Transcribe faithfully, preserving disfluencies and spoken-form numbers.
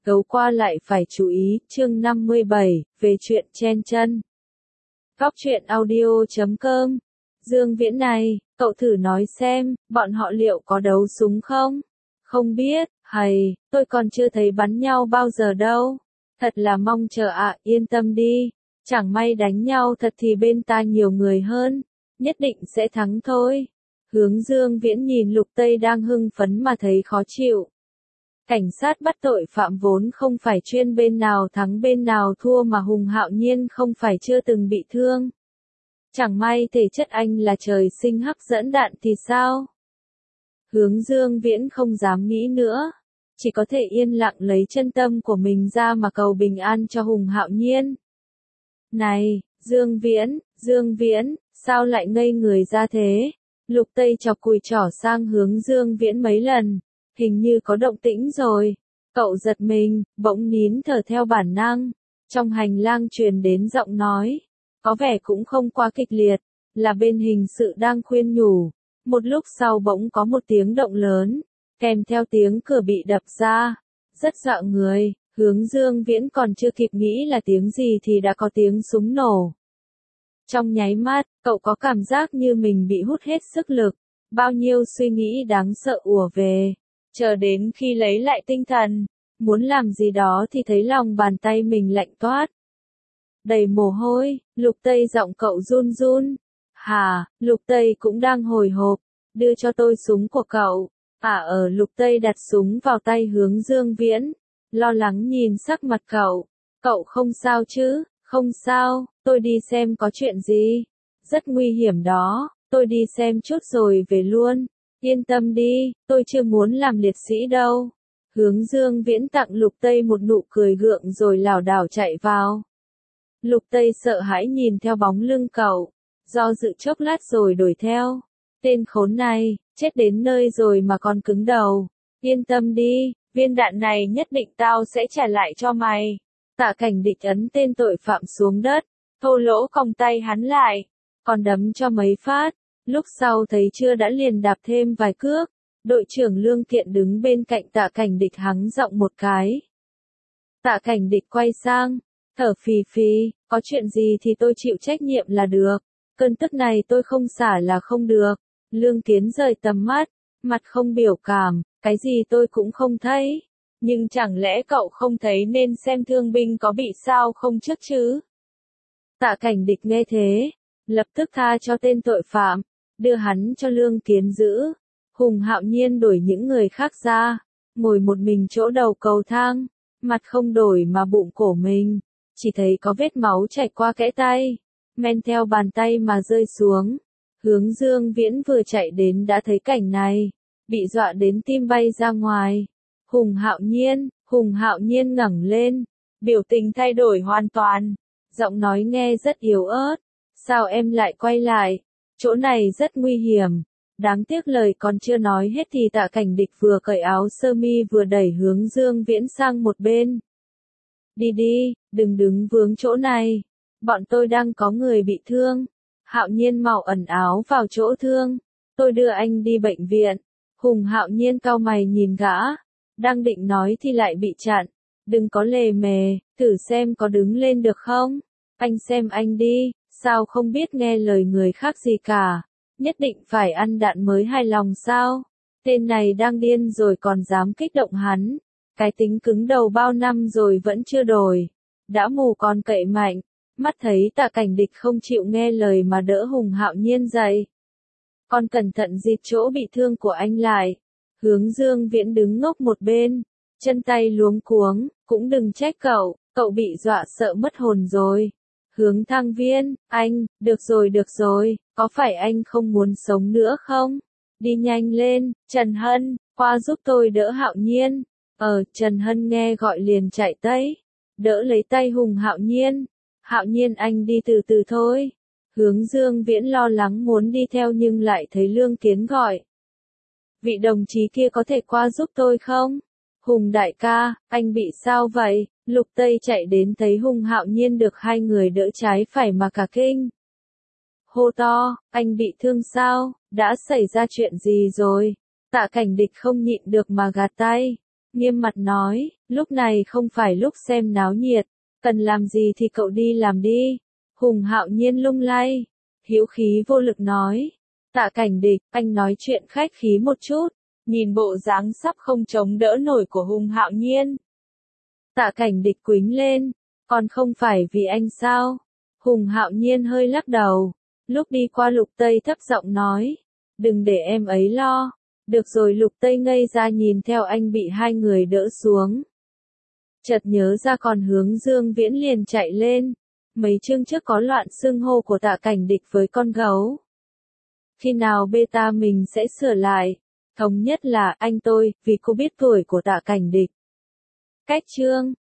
Gấu qua lại phải chú ý, chương năm mươi bảy, về chuyện chen chân. Góc truyện audio chấm com. Dương Viễn này, cậu thử nói xem, bọn họ liệu có đấu súng không? Không biết, hầy, tôi còn chưa thấy bắn nhau bao giờ đâu. Thật là mong chờ ạ, à, yên tâm đi. Chẳng may đánh nhau thật thì bên ta nhiều người hơn. Nhất định sẽ thắng thôi. Hướng Dương Viễn nhìn Lục Tây đang hưng phấn mà thấy khó chịu. Cảnh sát bắt tội phạm vốn không phải chuyên bên nào thắng bên nào thua mà Hùng Hạo Nhiên không phải chưa từng bị thương. Chẳng may thể chất anh là trời sinh hấp dẫn đạn thì sao? Hướng Dương Viễn không dám nghĩ nữa. Chỉ có thể yên lặng lấy chân tâm của mình ra mà cầu bình an cho Hùng Hạo Nhiên. Này, Dương Viễn, Dương Viễn, sao lại ngây người ra thế? Lục Tây chọc cùi trỏ sang hướng Dương Viễn mấy lần. Hình như có động tĩnh rồi. Cậu giật mình, bỗng nín thở theo bản năng. Trong hành lang truyền đến giọng nói. Có vẻ cũng không quá kịch liệt. Là bên hình sự đang khuyên nhủ. Một lúc sau bỗng có một tiếng động lớn. Kèm theo tiếng cửa bị đập ra. Rất dọa người. Hướng Dương Viễn còn chưa kịp nghĩ là tiếng gì thì đã có tiếng súng nổ. Trong nháy mắt, cậu có cảm giác như mình bị hút hết sức lực. Bao nhiêu suy nghĩ đáng sợ ùa về. Chờ đến khi lấy lại tinh thần, muốn làm gì đó thì thấy lòng bàn tay mình lạnh toát. Đầy mồ hôi, Lục Tây giọng cậu run run. Hà, Lục Tây cũng đang hồi hộp, đưa cho tôi súng của cậu. À ở Lục Tây đặt súng vào tay Hướng Dương Viễn, lo lắng nhìn sắc mặt cậu. Cậu không sao chứ, không sao, tôi đi xem có chuyện gì. Rất nguy hiểm đó, tôi đi xem chút rồi về luôn. Yên tâm đi, tôi chưa muốn làm liệt sĩ đâu. Hướng Dương Viễn tặng Lục Tây một nụ cười gượng rồi lảo đảo chạy vào. Lục Tây sợ hãi nhìn theo bóng lưng cậu, do dự chốc lát rồi đuổi theo. Tên khốn này, chết đến nơi rồi mà còn cứng đầu. Yên tâm đi, viên đạn này nhất định tao sẽ trả lại cho mày. Tạ Cảnh Địch ấn tên tội phạm xuống đất, thô lỗ còng tay hắn lại, còn đấm cho mấy phát. Lúc sau thấy chưa đã liền đạp thêm vài cước. Đội trưởng Lương Thiện đứng bên cạnh Tạ Cảnh Địch hắng giọng một cái. Tạ Cảnh Địch quay sang, thở phì phì, có chuyện gì thì tôi chịu trách nhiệm là được. Cơn tức này tôi không xả là không được. Lương Tiến rời tầm mắt, mặt không biểu cảm, cái gì tôi cũng không thấy. Nhưng chẳng lẽ cậu không thấy nên xem thương binh có bị sao không trước chứ? Tạ Cảnh Địch nghe thế, lập tức tha cho tên tội phạm. Đưa hắn cho Lương Kiến giữ. Hùng Hạo Nhiên đuổi những người khác ra, ngồi một mình chỗ đầu cầu thang, mặt không đổi mà bụng cổ mình, chỉ thấy có vết máu chảy qua kẽ tay, men theo bàn tay mà rơi xuống. Hướng Dương Viễn vừa chạy đến đã thấy cảnh này, bị dọa đến tim bay ra ngoài. Hùng Hạo Nhiên, Hùng Hạo Nhiên ngẩng lên, biểu tình thay đổi hoàn toàn, giọng nói nghe rất yếu ớt. Sao em lại quay lại? Chỗ này rất nguy hiểm. Đáng tiếc lời còn chưa nói hết thì Tạ Cảnh Địch vừa cởi áo sơ mi vừa đẩy Hướng Dương Viễn sang một bên. Đi đi, đừng đứng vướng chỗ này. Bọn tôi đang có người bị thương. Hạo Nhiên mau ẩn áo vào chỗ thương. Tôi đưa anh đi bệnh viện. Hùng Hạo Nhiên cau mày nhìn gã. Đang định nói thì lại bị chặn. Đừng có lề mề, thử xem có đứng lên được không. Anh xem anh đi. Sao không biết nghe lời người khác gì cả, nhất định phải ăn đạn mới hài lòng sao? Tên này đang điên rồi còn dám kích động hắn. Cái tính cứng đầu bao năm rồi vẫn chưa đổi. Đã mù còn cậy mạnh. Mắt thấy Tạ Cảnh Địch không chịu nghe lời mà đỡ Hùng Hạo Nhiên dậy. Con cẩn thận dịt chỗ bị thương của anh lại. Hướng Dương Viễn đứng ngốc một bên, chân tay luống cuống, cũng đừng trách cậu, cậu bị dọa sợ mất hồn rồi. Hướng Thăng Viên, anh, được rồi được rồi, có phải anh không muốn sống nữa không? Đi nhanh lên, Trần Hân, qua giúp tôi đỡ Hạo Nhiên. Ờ, Trần Hân nghe gọi liền chạy tới, đỡ lấy tay Hùng Hạo Nhiên. Hạo Nhiên anh đi từ từ thôi. Hướng Dương Viễn lo lắng muốn đi theo nhưng lại thấy Lương Kiến gọi. Vị đồng chí kia có thể qua giúp tôi không? Hùng đại ca, anh bị sao vậy? Lục Tây chạy đến thấy Hùng Hạo Nhiên được hai người đỡ trái phải mà cả kinh. Hô to, anh bị thương sao? Đã xảy ra chuyện gì rồi? Tạ Cảnh Địch không nhịn được mà gạt tay. nghiêm mặt nói, lúc này không phải lúc xem náo nhiệt, cần làm gì thì cậu đi làm đi. Hùng Hạo Nhiên lung lay, hữu khí vô lực nói, Tạ Cảnh Địch, anh nói chuyện khách khí một chút, nhìn bộ dáng sắp không chống đỡ nổi của Hùng Hạo Nhiên. Tạ Cảnh Địch quýnh lên, còn không phải vì anh sao? Hùng Hạo Nhiên hơi lắc đầu, lúc đi qua Lục Tây thấp giọng nói, đừng để em ấy lo. Được rồi. Lục Tây ngây ra nhìn theo anh bị hai người đỡ xuống. Chợt nhớ ra còn hướng Dương Viễn liền chạy lên. Mấy chương trước có loạn xưng hô của Tạ Cảnh Địch với con gấu. Khi nào beta mình sẽ sửa lại, thống nhất là anh tôi, vì cô biết tuổi của Tạ Cảnh Địch. Cách chương